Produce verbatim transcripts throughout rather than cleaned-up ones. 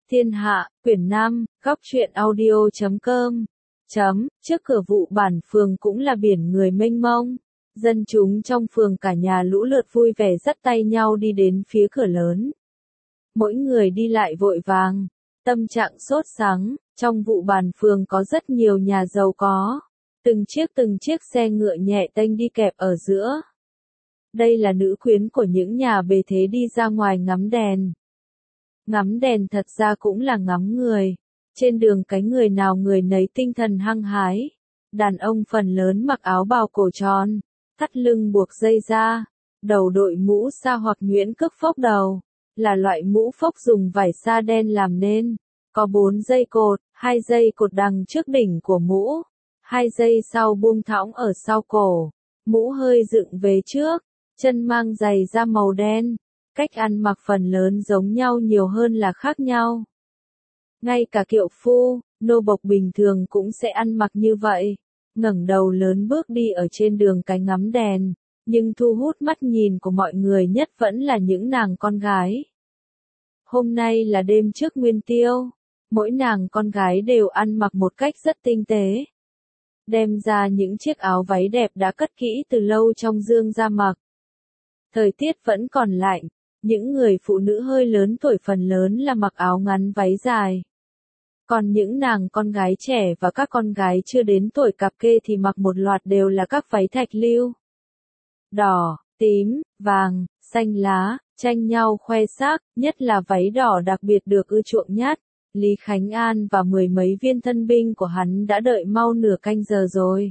Thiên Hạ, quyển năm, góc truyện audio chấm com. Chấm, trước cửa vụ bản phường cũng là biển người mênh mông. Dân chúng trong phường cả nhà lũ lượt vui vẻ dắt tay nhau đi đến phía cửa lớn. Mỗi người đi lại vội vàng, tâm trạng sốt sắng, trong vụ bản phường có rất nhiều nhà giàu có. Từng chiếc từng chiếc xe ngựa nhẹ tênh đi kẹp ở giữa. Đây là nữ quyến của những nhà bề thế đi ra ngoài ngắm đèn. Ngắm đèn thật ra cũng là ngắm người. Trên đường cái người nào người nấy tinh thần hăng hái. Đàn ông phần lớn mặc áo bào cổ tròn, thắt lưng buộc dây da, đầu đội mũ sa hoặc nhuyễn cước phốc đầu, là loại mũ phốc dùng vải sa đen làm nên. Có bốn dây cột, hai dây cột đằng trước đỉnh của mũ, hai dây sau buông thõng ở sau cổ, mũ hơi dựng về trước, chân mang giày da màu đen. Cách ăn mặc phần lớn giống nhau nhiều hơn là khác nhau. Ngay cả kiệu phu, nô bộc bình thường cũng sẽ ăn mặc như vậy, ngẩng đầu lớn bước đi ở trên đường cái ngắm đèn, nhưng thu hút mắt nhìn của mọi người nhất vẫn là những nàng con gái. Hôm nay là đêm trước Nguyên Tiêu, mỗi nàng con gái đều ăn mặc một cách rất tinh tế. Đem ra những chiếc áo váy đẹp đã cất kỹ từ lâu trong dương ra mặc. Thời tiết vẫn còn lạnh. Những người phụ nữ hơi lớn tuổi phần lớn là mặc áo ngắn váy dài. Còn những nàng con gái trẻ và các con gái chưa đến tuổi cặp kê thì mặc một loạt đều là các váy thạch lưu. Đỏ, tím, vàng, xanh lá, tranh nhau khoe xác, nhất là váy đỏ đặc biệt được ưa chuộng nhất. Lý Khánh An và mười mấy viên thân binh của hắn đã đợi mau nửa canh giờ rồi.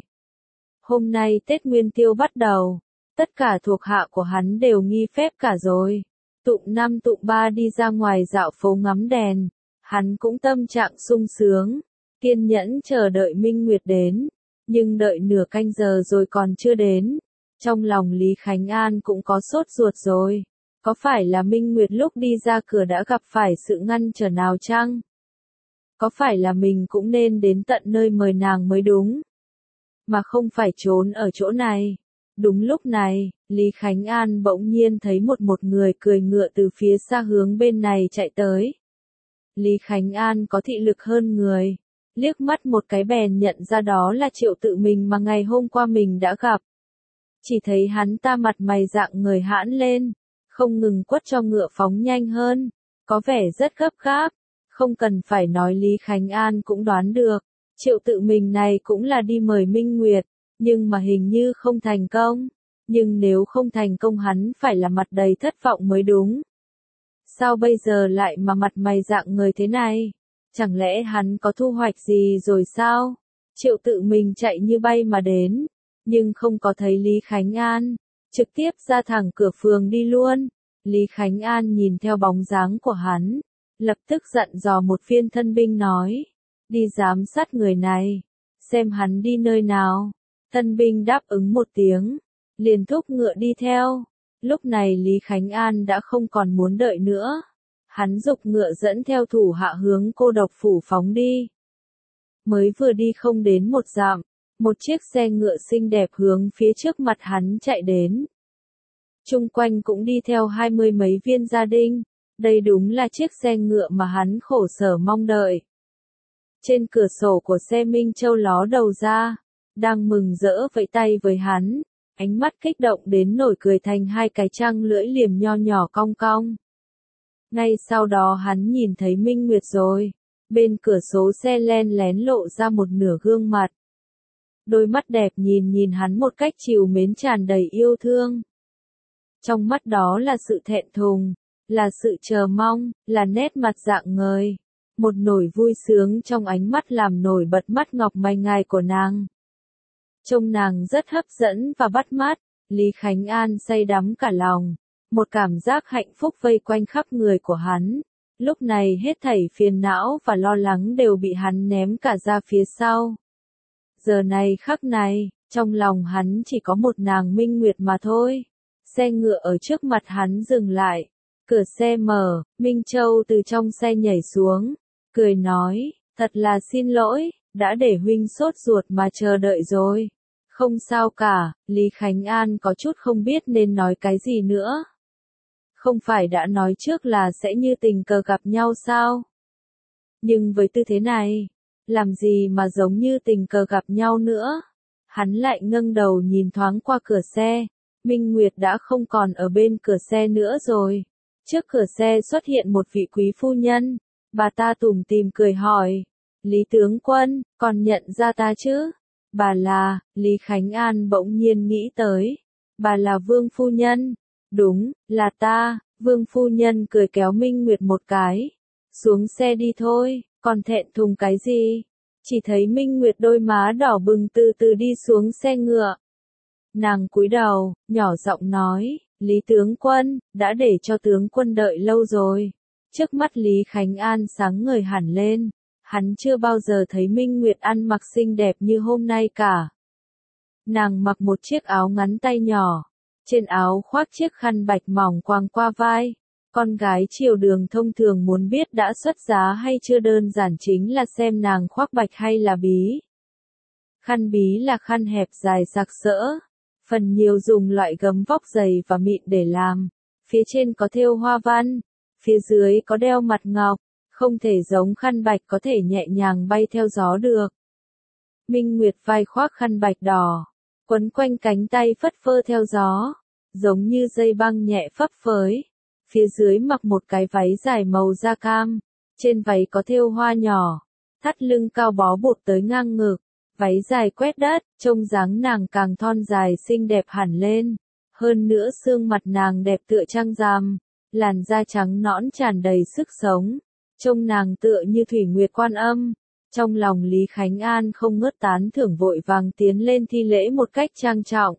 Hôm nay Tết Nguyên Tiêu bắt đầu, tất cả thuộc hạ của hắn đều nghi phép cả rồi. Tụng năm tụng ba đi ra ngoài dạo phố ngắm đèn, hắn cũng tâm trạng sung sướng, kiên nhẫn chờ đợi Minh Nguyệt đến, nhưng đợi nửa canh giờ rồi còn chưa đến. Trong lòng Lý Khánh An cũng có sốt ruột rồi, có phải là Minh Nguyệt lúc đi ra cửa đã gặp phải sự ngăn trở nào chăng? Có phải là mình cũng nên đến tận nơi mời nàng mới đúng, mà không phải trốn ở chỗ này? Đúng lúc này, Lý Khánh An bỗng nhiên thấy một một người cười ngựa từ phía xa hướng bên này chạy tới. Lý Khánh An có thị lực hơn người, liếc mắt một cái bèn nhận ra đó là Triệu Tự Mình mà ngày hôm qua mình đã gặp. Chỉ thấy hắn ta mặt mày dạng người hãn lên, không ngừng quất cho ngựa phóng nhanh hơn, có vẻ rất gấp gáp. Không cần phải nói Lý Khánh An cũng đoán được, Triệu Tự Mình này cũng là đi mời Minh Nguyệt. Nhưng mà hình như không thành công. Nhưng nếu không thành công hắn phải là mặt đầy thất vọng mới đúng. Sao bây giờ lại mà mặt mày dạng người thế này? Chẳng lẽ hắn có thu hoạch gì rồi sao? Triệu Tự Mình chạy như bay mà đến, nhưng không có thấy Lý Khánh An, trực tiếp ra thẳng cửa phường đi luôn. Lý Khánh An nhìn theo bóng dáng của hắn, lập tức dặn dò một viên thân binh nói, đi giám sát người này, xem hắn đi nơi nào. Thân binh đáp ứng một tiếng, liền thúc ngựa đi theo. Lúc này Lý Khánh An đã không còn muốn đợi nữa. Hắn giục ngựa dẫn theo thủ hạ hướng Cô Độc Phủ phóng đi. Mới vừa đi không đến một dặm, một chiếc xe ngựa xinh đẹp hướng phía trước mặt hắn chạy đến. Chung quanh cũng đi theo hai mươi mấy viên gia đình. Đây đúng là chiếc xe ngựa mà hắn khổ sở mong đợi. Trên cửa sổ của xe Minh Châu ló đầu ra, đang mừng rỡ vẫy tay với hắn, ánh mắt kích động đến nổi cười thành hai cái trăng lưỡi liềm nho nhỏ cong cong. Ngay sau đó hắn nhìn thấy Minh Nguyệt rồi, bên cửa sổ xe len lén lộ ra một nửa gương mặt. Đôi mắt đẹp nhìn nhìn hắn một cách trìu mến tràn đầy yêu thương. Trong mắt đó là sự thẹn thùng, là sự chờ mong, là nét mặt rạng ngời. Một nỗi vui sướng trong ánh mắt làm nổi bật mắt ngọc mày ngài của nàng. Trông nàng rất hấp dẫn và bắt mắt, Lý Khánh An say đắm cả lòng, một cảm giác hạnh phúc vây quanh khắp người của hắn. Lúc này hết thảy phiền não và lo lắng đều bị hắn ném cả ra phía sau. Giờ này khắc này, trong lòng hắn chỉ có một nàng Minh Nguyệt mà thôi. Xe ngựa ở trước mặt hắn dừng lại, cửa xe mở, Minh Châu từ trong xe nhảy xuống, cười nói, thật là xin lỗi, đã để huynh sốt ruột mà chờ đợi rồi. Không sao cả, Lý Khánh An có chút không biết nên nói cái gì nữa. Không phải đã nói trước là sẽ như tình cờ gặp nhau sao? Nhưng với tư thế này, làm gì mà giống như tình cờ gặp nhau nữa. Hắn lại ngẩng đầu nhìn thoáng qua cửa xe, Minh Nguyệt đã không còn ở bên cửa xe nữa rồi. Trước cửa xe xuất hiện một vị quý phu nhân, bà ta tủm tỉm cười hỏi, Lý tướng quân, còn nhận ra ta chứ? Bà là, Lý Khánh An bỗng nhiên nghĩ tới, bà là Vương phu nhân. Đúng, là ta. Vương phu nhân cười kéo Minh Nguyệt một cái. Xuống xe đi thôi, còn thẹn thùng cái gì? Chỉ thấy Minh Nguyệt đôi má đỏ bừng từ từ đi xuống xe ngựa. Nàng cúi đầu, nhỏ giọng nói, Lý tướng quân, đã để cho tướng quân đợi lâu rồi. Trước mắt Lý Khánh An sáng ngời hẳn lên, hắn chưa bao giờ thấy Minh Nguyệt ăn mặc xinh đẹp như hôm nay cả. Nàng mặc một chiếc áo ngắn tay nhỏ, trên áo khoác chiếc khăn bạch mỏng quàng qua vai. Con gái triều đường thông thường muốn biết đã xuất giá hay chưa đơn giản chính là xem nàng khoác bạch hay là bí. Khăn bí là khăn hẹp dài sặc sỡ, phần nhiều dùng loại gấm vóc dày và mịn để làm, phía trên có thêu hoa văn, phía dưới có đeo mặt ngọc, không thể giống khăn bạch có thể nhẹ nhàng bay theo gió được. Minh Nguyệt vai khoác khăn bạch đỏ, quấn quanh cánh tay phất phơ theo gió, giống như dây băng nhẹ phấp phới. Phía dưới mặc một cái váy dài màu da cam, trên váy có thêu hoa nhỏ, thắt lưng cao bó bột tới ngang ngực, váy dài quét đất, trông dáng nàng càng thon dài xinh đẹp hẳn lên. Hơn nữa xương mặt nàng đẹp tựa trăng rằm, làn da trắng nõn tràn đầy sức sống, trông nàng tựa như thủy nguyệt quan âm. Trong lòng Lý Khánh An không ngớt tán thưởng, vội vàng tiến lên thi lễ một cách trang trọng.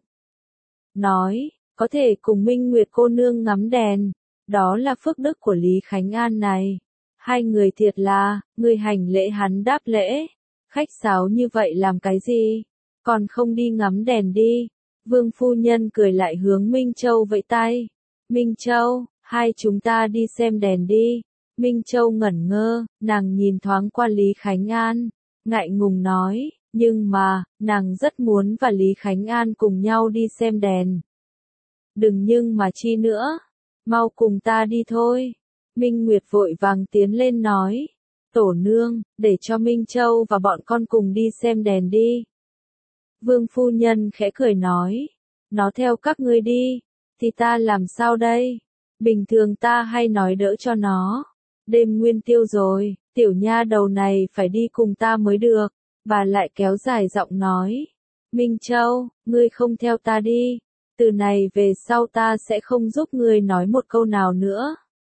Nói, có thể cùng Minh Nguyệt cô nương ngắm đèn. Đó là phước đức của Lý Khánh An này. Hai người thiệt là, người hành lễ hắn đáp lễ. Khách sáo như vậy làm cái gì? Còn không đi ngắm đèn đi. Vương phu nhân cười lại hướng Minh Châu vẫy tay. Minh Châu, hai chúng ta đi xem đèn đi. Minh Châu ngẩn ngơ, nàng nhìn thoáng qua Lý Khánh An, ngại ngùng nói, nhưng mà, nàng rất muốn và Lý Khánh An cùng nhau đi xem đèn. Đừng nhưng mà chi nữa. Mau cùng ta đi thôi. Minh Nguyệt vội vàng tiến lên nói. Tổ nương, để cho Minh Châu và bọn con cùng đi xem đèn đi. Vương phu nhân khẽ cười nói. Nó theo các ngươi đi, thì ta làm sao đây? Bình thường ta hay nói đỡ cho nó. Đêm nguyên tiêu rồi, tiểu nha đầu này phải đi cùng ta mới được. Bà lại kéo dài giọng nói. Minh Châu, ngươi không theo ta đi. Từ này về sau ta sẽ không giúp ngươi nói một câu nào nữa.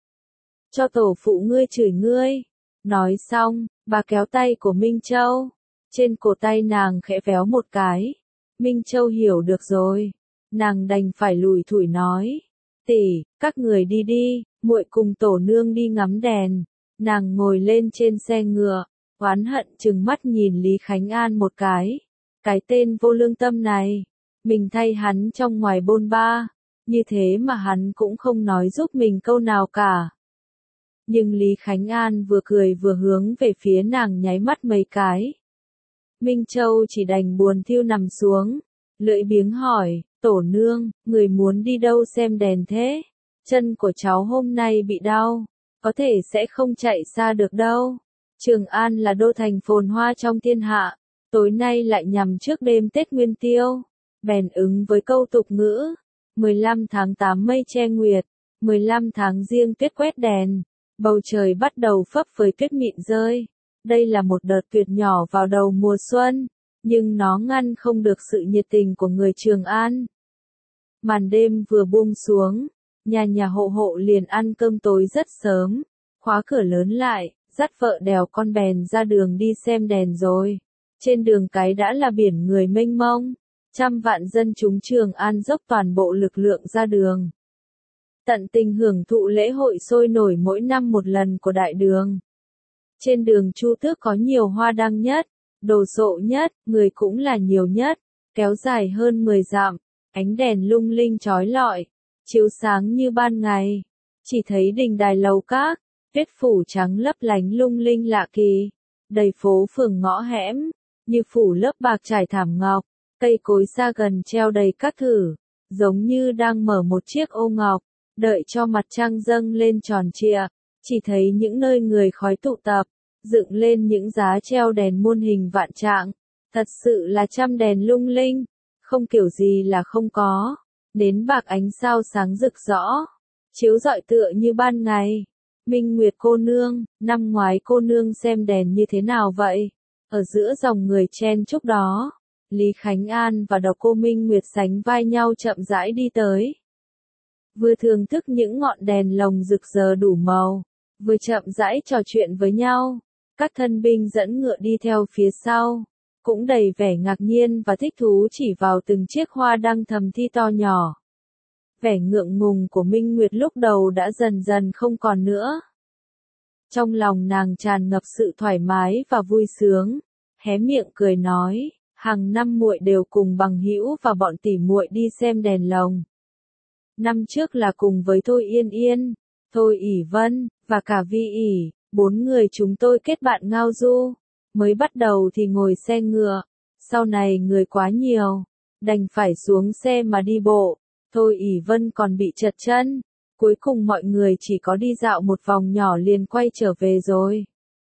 Cho tổ phụ ngươi chửi ngươi. Nói xong, bà kéo tay của Minh Châu. Trên cổ tay nàng khẽ véo một cái. Minh Châu hiểu được rồi. Nàng đành phải lủi thủi nói. Tỷ, các người đi đi, muội cùng tổ nương đi ngắm đèn. Nàng ngồi lên trên xe ngựa, oán hận trừng mắt nhìn Lý Khánh An một cái. Cái tên vô lương tâm này. Mình thay hắn trong ngoài bôn ba, như thế mà hắn cũng không nói giúp mình câu nào cả. Nhưng Lý Khánh An vừa cười vừa hướng về phía nàng nháy mắt mấy cái. Minh Châu chỉ đành buồn thiu nằm xuống, lưỡi biếng hỏi, tổ nương, người muốn đi đâu xem đèn thế? Chân của cháu hôm nay bị đau, có thể sẽ không chạy xa được đâu. Trường An là đô thành phồn hoa trong thiên hạ, tối nay lại nhằm trước đêm Tết Nguyên Tiêu. Bèn ứng với câu tục ngữ, mười lăm tháng tám mây che nguyệt, mười lăm tháng giêng tuyết quét đèn, bầu trời bắt đầu phấp phới tuyết mịn rơi. Đây là một đợt tuyết nhỏ vào đầu mùa xuân, nhưng nó ngăn không được sự nhiệt tình của người Trường An. Màn đêm vừa buông xuống, nhà nhà hộ hộ liền ăn cơm tối rất sớm, khóa cửa lớn lại, dắt vợ đèo con bèn ra đường đi xem đèn rồi. Trên đường cái đã là biển người mênh mông. Trăm vạn dân chúng Trường An dốc toàn bộ lực lượng ra đường. Tận tình hưởng thụ lễ hội sôi nổi mỗi năm một lần của đại đường. Trên đường Chu Tước có nhiều hoa đăng nhất, đồ sộ nhất, người cũng là nhiều nhất, kéo dài hơn mười dặm, ánh đèn lung linh chói lọi, chiếu sáng như ban ngày. Chỉ thấy đình đài lầu các, tuyết phủ trắng lấp lánh lung linh lạ kỳ, đầy phố phường ngõ hẻm, như phủ lớp bạc trải thảm ngọc. Cây cối xa gần treo đầy các thử, giống như đang mở một chiếc ô ngọc, đợi cho mặt trăng dâng lên tròn trịa. Chỉ thấy những nơi người khói tụ tập, dựng lên những giá treo đèn muôn hình vạn trạng, thật sự là trăm đèn lung linh, không kiểu gì là không có, nến bạc ánh sao sáng rực rõ, chiếu rọi tựa như ban ngày. Minh Nguyệt cô nương, năm ngoái cô nương xem đèn như thế nào vậy? Ở giữa dòng người chen chúc đó, Lý Khánh An và độc cô Minh Nguyệt sánh vai nhau chậm rãi đi tới. Vừa thưởng thức những ngọn đèn lồng rực rỡ đủ màu, vừa chậm rãi trò chuyện với nhau. Các thân binh dẫn ngựa đi theo phía sau, cũng đầy vẻ ngạc nhiên và thích thú chỉ vào từng chiếc hoa đăng thầm thi to nhỏ. Vẻ ngượng ngùng của Minh Nguyệt lúc đầu đã dần dần không còn nữa. Trong lòng nàng tràn ngập sự thoải mái và vui sướng, hé miệng cười nói, hàng năm muội đều cùng bằng hữu và bọn tỉ muội đi xem đèn lồng. Năm trước là cùng với Thôi Yên Yên, Thôi ỷ Vân, và cả Vi ỷ, bốn người chúng tôi kết bạn ngao du. Mới bắt đầu thì ngồi xe ngựa, sau này người quá nhiều, đành phải xuống xe mà đi bộ. Thôi ỷ Vân còn bị trật chân, cuối cùng mọi người chỉ có đi dạo một vòng nhỏ liền quay trở về rồi.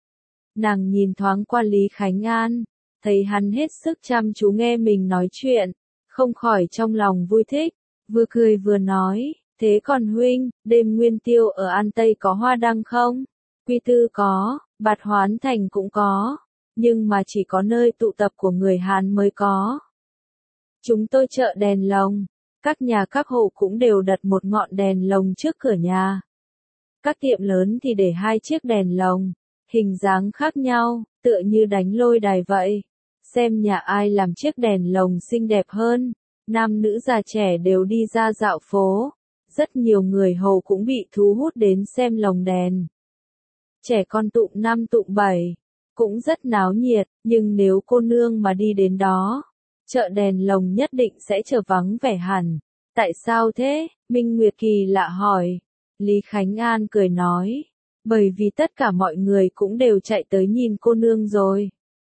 Nàng nhìn thoáng qua Lý Khánh An, thấy hắn hết sức chăm chú nghe mình nói chuyện, không khỏi trong lòng vui thích, vừa cười vừa nói, thế còn huynh, đêm nguyên tiêu ở An Tây có hoa đăng không? Quy Tư có, Bạt Hoán Thành cũng có, nhưng mà chỉ có nơi tụ tập của người Hán mới có. Chúng tôi chợ đèn lồng, các nhà các hộ cũng đều đặt một ngọn đèn lồng trước cửa nhà. Các tiệm lớn thì để hai chiếc đèn lồng, hình dáng khác nhau, tựa như đánh lôi đài vậy. Xem nhà ai làm chiếc đèn lồng xinh đẹp hơn, nam nữ già trẻ đều đi ra dạo phố. Rất nhiều người hầu cũng bị thu hút đến xem lồng đèn. Trẻ con tụm năm tụm bảy, cũng rất náo nhiệt, nhưng nếu cô nương mà đi đến đó, chợ đèn lồng nhất định sẽ trở vắng vẻ hẳn. Tại sao thế? Minh Nguyệt kỳ lạ hỏi. Lý Khánh An cười nói, bởi vì tất cả mọi người cũng đều chạy tới nhìn cô nương rồi.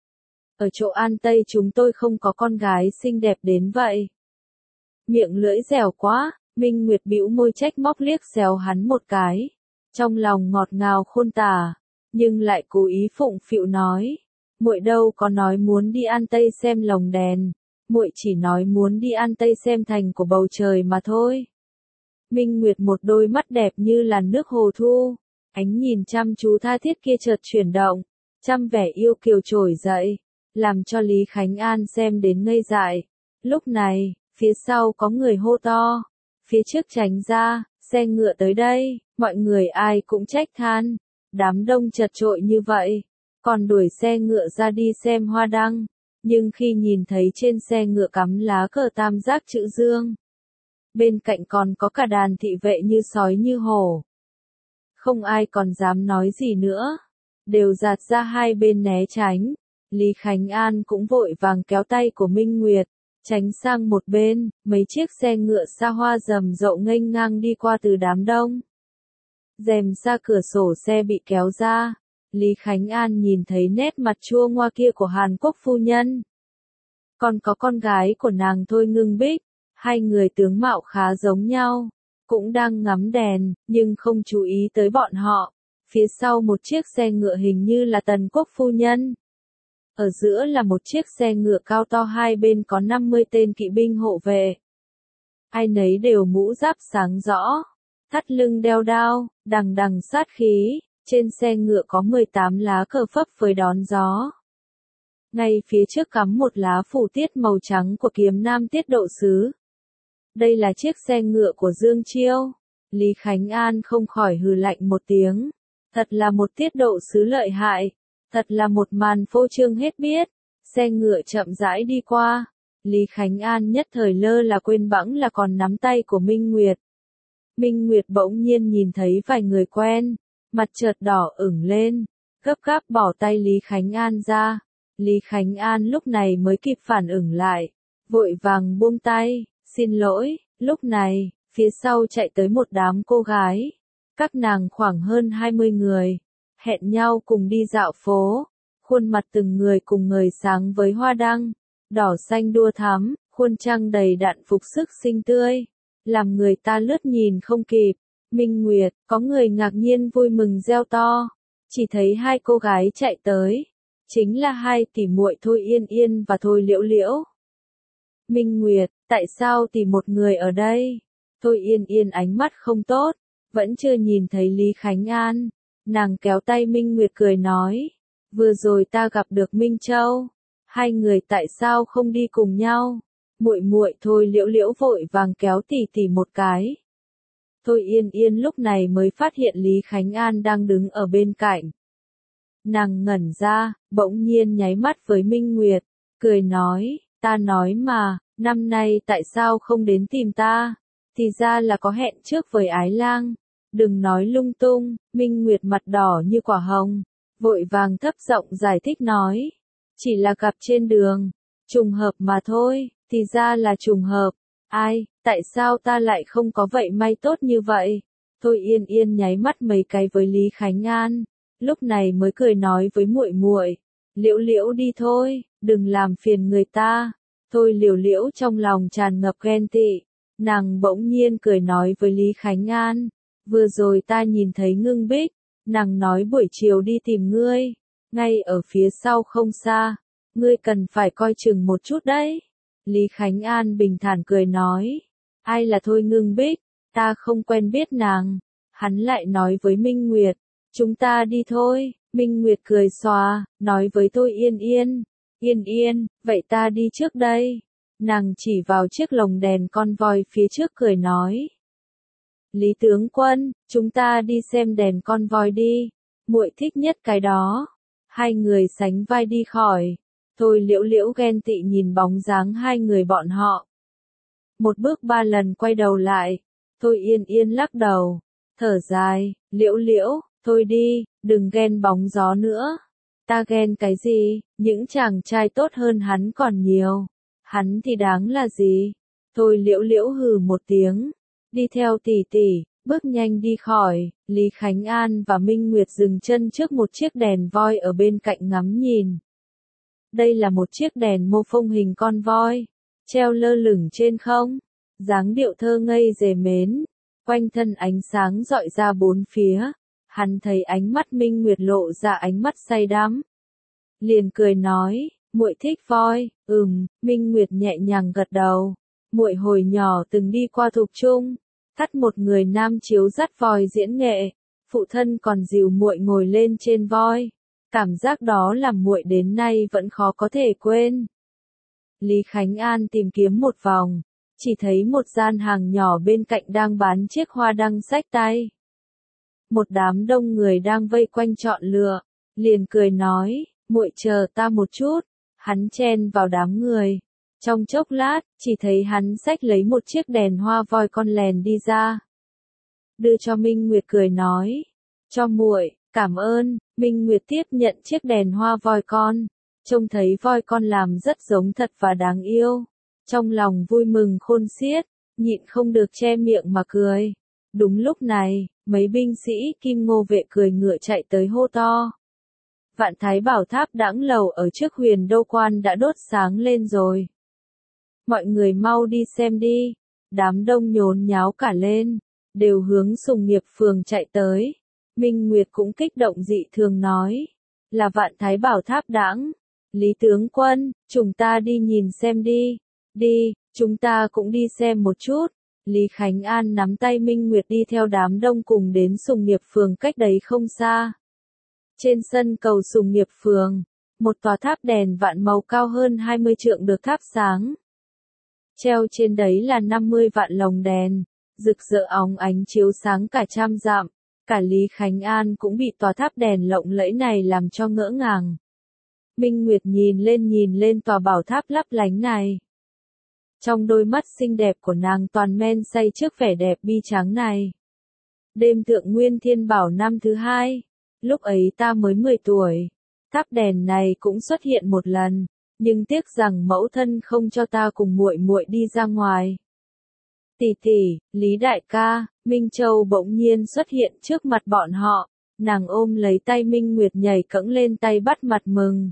Ở chỗ An Tây chúng tôi không có con gái xinh đẹp đến vậy. Miệng lưỡi dẻo quá, Minh Nguyệt bĩu môi trách móc liếc xéo hắn một cái. Trong lòng ngọt ngào khôn tả, nhưng lại cố ý phụng phịu nói, muội đâu có nói muốn đi An Tây xem lồng đèn, muội chỉ nói muốn đi An Tây xem thành của bầu trời mà thôi. Minh Nguyệt một đôi mắt đẹp như làn nước hồ thu, ánh nhìn chăm chú tha thiết kia chợt chuyển động, trăm vẻ yêu kiều trỗi dậy, làm cho Lý Khánh An xem đến ngây dại. Lúc này, phía sau có người hô to, phía trước tránh ra, xe ngựa tới đây, mọi người ai cũng trách than, đám đông chật chội như vậy, còn đuổi xe ngựa ra đi xem hoa đăng, nhưng khi nhìn thấy trên xe ngựa cắm lá cờ tam giác chữ Dương, bên cạnh còn có cả đàn thị vệ như sói như hổ. Không ai còn dám nói gì nữa, đều dạt ra hai bên né tránh. Lý Khánh An cũng vội vàng kéo tay của Minh Nguyệt, tránh sang một bên, mấy chiếc xe ngựa xa hoa rầm rộ nghênh ngang đi qua từ đám đông. Rèm ra cửa sổ xe bị kéo ra, Lý Khánh An nhìn thấy nét mặt chua ngoa kia của Hàn Quốc phu nhân. Còn có con gái của nàng Thôi Ngưng Bích, hai người tướng mạo khá giống nhau, cũng đang ngắm đèn, nhưng không chú ý tới bọn họ. Phía sau một chiếc xe ngựa hình như là Tần Quốc phu nhân. Ở giữa là một chiếc xe ngựa cao to, hai bên có năm mươi tên kỵ binh hộ vệ. Ai nấy đều mũ giáp sáng rõ, thắt lưng đeo đao, đằng đằng sát khí, trên xe ngựa có mười tám lá cờ phấp phới đón gió. Ngay phía trước cắm một lá phủ tiết màu trắng của Kiếm Nam Tiết Độ Sứ. Đây là chiếc xe ngựa của Dương Chiêu. Lý Khánh An không khỏi hừ lạnh một tiếng. Thật là một tiết độ sứ lợi hại. Thật là một màn phô trương hết biết. Xe ngựa chậm rãi đi qua. Lý Khánh An nhất thời lơ là quên bẵng là còn nắm tay của Minh Nguyệt. Minh Nguyệt bỗng nhiên nhìn thấy vài người quen. Mặt chợt đỏ ửng lên. Gấp gáp bỏ tay Lý Khánh An ra. Lý Khánh An lúc này mới kịp phản ứng lại. Vội vàng buông tay. Xin lỗi. Lúc này, phía sau chạy tới một đám cô gái. Các nàng khoảng hơn hai mươi người. Hẹn nhau cùng đi dạo phố. Khuôn mặt từng người cùng ngời sáng với hoa đăng. Đỏ xanh đua thắm, khuôn trăng đầy đặn phục sức xinh tươi. Làm người ta lướt nhìn không kịp. Minh Nguyệt, có người ngạc nhiên vui mừng reo to. chỉ thấy hai cô gái chạy tới, chính là hai tỷ muội Thôi Yên Yên và Thôi Liễu Liễu. Minh Nguyệt, tại sao tỷ một người ở đây? Thôi Yên Yên ánh mắt không tốt, vẫn chưa nhìn thấy Lý Khánh An, nàng kéo tay Minh Nguyệt cười nói, vừa rồi ta gặp được Minh Châu, hai người tại sao không đi cùng nhau? Muội muội Thôi Liễu Liễu vội vàng kéo tỷ tỷ một cái. Thôi Yên Yên lúc này mới phát hiện Lý Khánh An đang đứng ở bên cạnh. Nàng ngẩn ra, bỗng nhiên nháy mắt với Minh Nguyệt, cười nói, ta nói mà, năm nay tại sao không đến tìm ta? Thì ra là có hẹn trước với Ái Lang. Đừng nói lung tung, Minh Nguyệt mặt đỏ như quả hồng, vội vàng thấp giọng giải thích nói. Chỉ là gặp trên đường, trùng hợp mà thôi, thì ra là trùng hợp. Ai, tại sao ta lại không có vậy may tốt như vậy? Thôi Yên Yên nháy mắt mấy cái với Lý Khánh An, lúc này mới cười nói với muội muội, Liễu Liễu đi thôi, đừng làm phiền người ta. Thôi Liễu Liễu trong lòng tràn ngập ghen tị, nàng bỗng nhiên cười nói với Lý Khánh An, vừa rồi ta nhìn thấy Ngưng Bích, nàng nói buổi chiều đi tìm ngươi, ngay ở phía sau không xa, ngươi cần phải coi chừng một chút đấy. Lý Khánh An bình thản cười nói, ai là Thôi Ngưng Bích, ta không quen biết nàng. Hắn lại nói với Minh Nguyệt, chúng ta đi thôi. Minh Nguyệt cười xòa, nói với Thôi Yên Yên, Yên Yên, vậy ta đi trước đây. Nàng chỉ vào chiếc lồng đèn con voi phía trước cười nói. Lý tướng quân, chúng ta đi xem đèn con voi đi, muội thích nhất cái đó. Hai người sánh vai đi khỏi. Thôi Liễu Liễu ghen tị nhìn bóng dáng hai người bọn họ. Một bước ba lần quay đầu lại, Thôi Yên Yên lắc đầu, thở dài, Liễu Liễu, thôi đi, đừng ghen bóng gió nữa. Ta ghen cái gì, những chàng trai tốt hơn hắn còn nhiều. Hắn thì đáng là gì? Thôi Liễu Liễu hừ một tiếng, đi theo tỷ tỷ, bước nhanh đi khỏi. Lý Khánh An và Minh Nguyệt dừng chân trước một chiếc đèn voi ở bên cạnh ngắm nhìn. Đây là một chiếc đèn mô phông hình con voi, treo lơ lửng trên không, dáng điệu thơ ngây dề mến, quanh thân ánh sáng rọi ra bốn phía. Hắn thấy ánh mắt Minh Nguyệt lộ ra ánh mắt say đắm, liền cười nói, muội thích voi. Ừm. Minh Nguyệt nhẹ nhàng gật đầu. Muội hồi nhỏ từng đi qua Thục Trung, thắt một người nam chiếu dắt voi diễn nghệ, phụ thân còn dìu muội ngồi lên trên voi. Cảm giác đó làm muội đến nay vẫn khó có thể quên. Lý Khánh An tìm kiếm một vòng, chỉ thấy một gian hàng nhỏ bên cạnh đang bán chiếc hoa đăng xách tay. Một đám đông người đang vây quanh chọn lựa, liền cười nói, muội chờ ta một chút. Hắn chen vào đám người. Trong chốc lát, chỉ thấy hắn xách lấy một chiếc đèn hoa voi con lèn đi ra. Đưa cho Minh Nguyệt cười nói, cho muội, cảm ơn. Minh Nguyệt tiếp nhận chiếc đèn hoa voi con, trông thấy voi con làm rất giống thật và đáng yêu. Trong lòng vui mừng khôn xiết, nhịn không được che miệng mà cười. Đúng lúc này, mấy binh sĩ Kim Ngô vệ cười ngựa chạy tới hô to. Vạn Thái Bảo Tháp Đãng Lầu ở trước Huyền Đô Quan đã đốt sáng lên rồi. Mọi người mau đi xem đi. Đám đông nhốn nháo cả lên, đều hướng Sùng Nghiệp Phường chạy tới. Minh Nguyệt cũng kích động dị thường nói, là Vạn Thái Bảo Tháp Đãng. Lý tướng quân, chúng ta đi nhìn xem đi. Đi, chúng ta cũng đi xem một chút. Lý Khánh An nắm tay Minh Nguyệt đi theo đám đông cùng đến Sùng Nghiệp Phường cách đấy không xa. Trên sân cầu Sùng Nghiệp Phường, một tòa tháp đèn vạn màu cao hơn hai mươi trượng được thắp sáng. Treo trên đấy là năm mươi vạn lồng đèn, rực rỡ óng ánh chiếu sáng cả trăm dặm. Cả Lý Khánh An cũng bị tòa tháp đèn lộng lẫy này làm cho ngỡ ngàng. Minh Nguyệt nhìn lên nhìn lên tòa bảo tháp lấp lánh này. Trong đôi mắt xinh đẹp của nàng toàn men say trước vẻ đẹp bi tráng này. Đêm Thượng Nguyên Thiên Bảo năm thứ hai, lúc ấy ta mới mười tuổi, tháp đèn này cũng xuất hiện một lần, nhưng tiếc rằng mẫu thân không cho ta cùng muội muội đi ra ngoài. Tỷ tỷ, Lý đại ca, Minh Châu bỗng nhiên xuất hiện trước mặt bọn họ, nàng ôm lấy tay Minh Nguyệt nhảy cẫng lên tay bắt mặt mừng.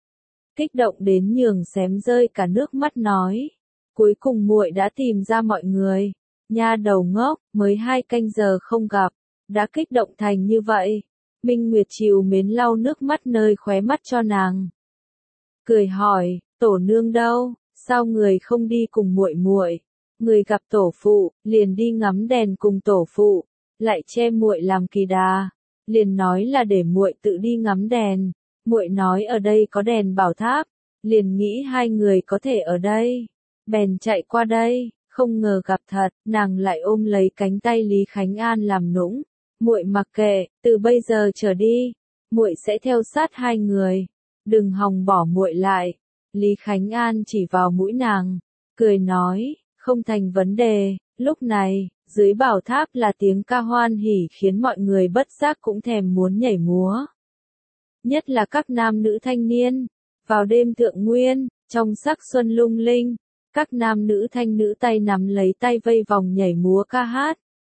Kích động đến nhường xém rơi cả nước mắt nói, cuối cùng muội đã tìm ra mọi người. Nha đầu ngốc, mới hai canh giờ không gặp, đã kích động thành như vậy. Minh Nguyệt trìu mến lau nước mắt nơi khóe mắt cho nàng. Cười hỏi, tổ nương đâu, sao người không đi cùng muội muội? Người gặp tổ phụ, liền đi ngắm đèn cùng tổ phụ, lại che muội làm kỳ đà, liền nói là để muội tự đi ngắm đèn. Muội nói ở đây có đèn bảo tháp, liền nghĩ hai người có thể ở đây, bèn chạy qua đây, không ngờ gặp thật, nàng lại ôm lấy cánh tay Lý Khánh An làm nũng, muội mặc kệ, từ bây giờ trở đi, muội sẽ theo sát hai người, đừng hòng bỏ muội lại. Lý Khánh An chỉ vào mũi nàng, cười nói, không thành vấn đề. Lúc này, dưới bảo tháp là tiếng ca hoan hỉ khiến mọi người bất giác cũng thèm muốn nhảy múa. Nhất là các nam nữ thanh niên, vào đêm thượng nguyên, trong sắc xuân lung linh, các nam nữ thanh nữ tay nắm lấy tay vây vòng nhảy múa ca hát.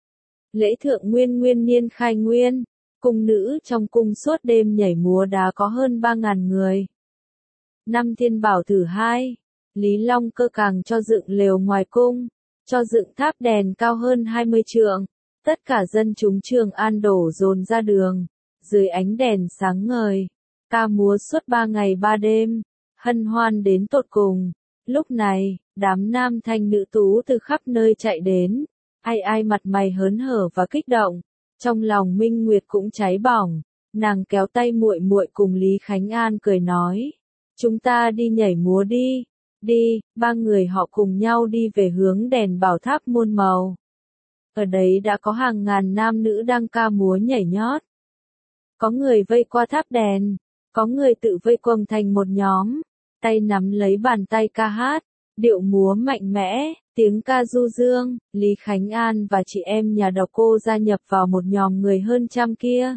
Lễ thượng nguyên nguyên niên khai nguyên, cung nữ trong cung suốt đêm nhảy múa đã có hơn ba ngàn người. Năm thiên bảo thử hai, Lý Long Cơ càng cho dựng lều ngoài cung, cho dựng tháp đèn cao hơn hai mươi trượng, tất cả dân chúng Trường An đổ dồn ra đường, dưới ánh đèn sáng ngời, ca múa suốt ba ngày ba đêm, hân hoan đến tột cùng. Lúc này, đám nam thanh nữ tú từ khắp nơi chạy đến, ai ai mặt mày hớn hở và kích động, trong lòng Minh Nguyệt cũng cháy bỏng, nàng kéo tay muội muội cùng Lý Khánh An cười nói, chúng ta đi nhảy múa đi. Đi, ba người họ cùng nhau đi về hướng đèn bảo tháp muôn màu. Ở đấy đã có hàng ngàn nam nữ đang ca múa nhảy nhót. Có người vây qua tháp đèn, có người tự vây quanh thành một nhóm, tay nắm lấy bàn tay ca hát, điệu múa mạnh mẽ, tiếng ca du dương. Lý Khánh An và chị em nhà Độc Cô gia nhập vào một nhóm người hơn trăm kia.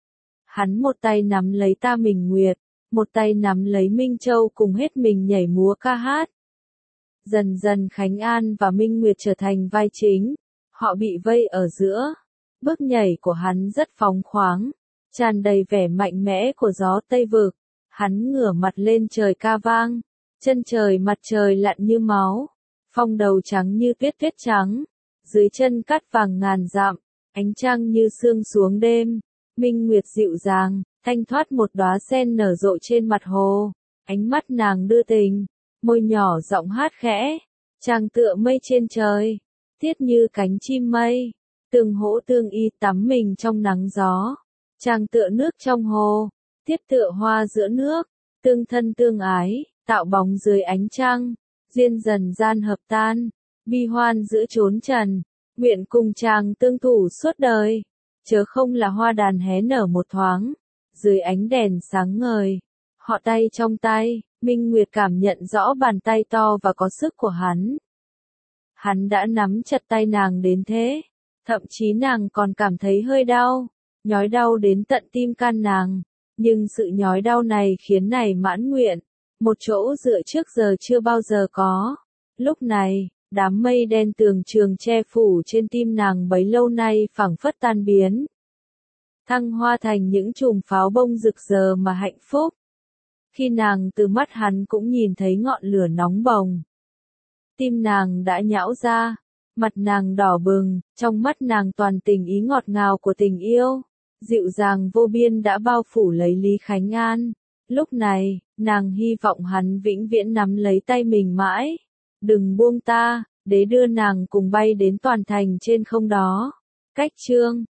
Hắn một tay nắm lấy Ta Mình Nguyệt, một tay nắm lấy Minh Châu cùng hết mình nhảy múa ca hát. Dần dần Khánh An và Minh Nguyệt trở thành vai chính, họ bị vây ở giữa. Bước nhảy của hắn rất phóng khoáng, tràn đầy vẻ mạnh mẽ của gió Tây Vực. Hắn ngửa mặt lên trời ca vang, chân trời mặt trời lặn như máu, phong đầu trắng như tuyết tuyết trắng, dưới chân cát vàng ngàn dặm, ánh trăng như sương xuống đêm. Minh Nguyệt dịu dàng, thanh thoát một đóa sen nở rộ trên mặt hồ, ánh mắt nàng đưa tình, môi nhỏ giọng hát khẽ, chàng tựa mây trên trời, tiết như cánh chim mây, tương hỗ tương y tắm mình trong nắng gió, chàng tựa nước trong hồ, tiết tựa hoa giữa nước, tương thân tương ái, tạo bóng dưới ánh trăng, duyên dần gian hợp tan, bi hoan giữa chốn trần, nguyện cùng chàng tương thủ suốt đời, chớ không là hoa đàn hé nở một thoáng. Dưới ánh đèn sáng ngời, họ tay trong tay, Minh Nguyệt cảm nhận rõ bàn tay to và có sức của hắn. Hắn đã nắm chặt tay nàng đến thế, thậm chí nàng còn cảm thấy hơi đau, nhói đau đến tận tim can nàng, nhưng sự nhói đau này khiến này mãn nguyện, một chỗ dựa trước giờ chưa bao giờ có. Lúc này, đám mây đen tường trường che phủ trên tim nàng bấy lâu nay phảng phất tan biến, thăng hoa thành những chùm pháo bông rực rỡ mà hạnh phúc. Khi nàng từ mắt hắn cũng nhìn thấy ngọn lửa nóng bồng. Tim nàng đã nhão ra, mặt nàng đỏ bừng, trong mắt nàng toàn tình ý ngọt ngào của tình yêu, dịu dàng vô biên đã bao phủ lấy Lý Khánh An. Lúc này, nàng hy vọng hắn vĩnh viễn nắm lấy tay mình mãi, đừng buông ta, để đưa nàng cùng bay đến toàn thành trên không đó. Cách chương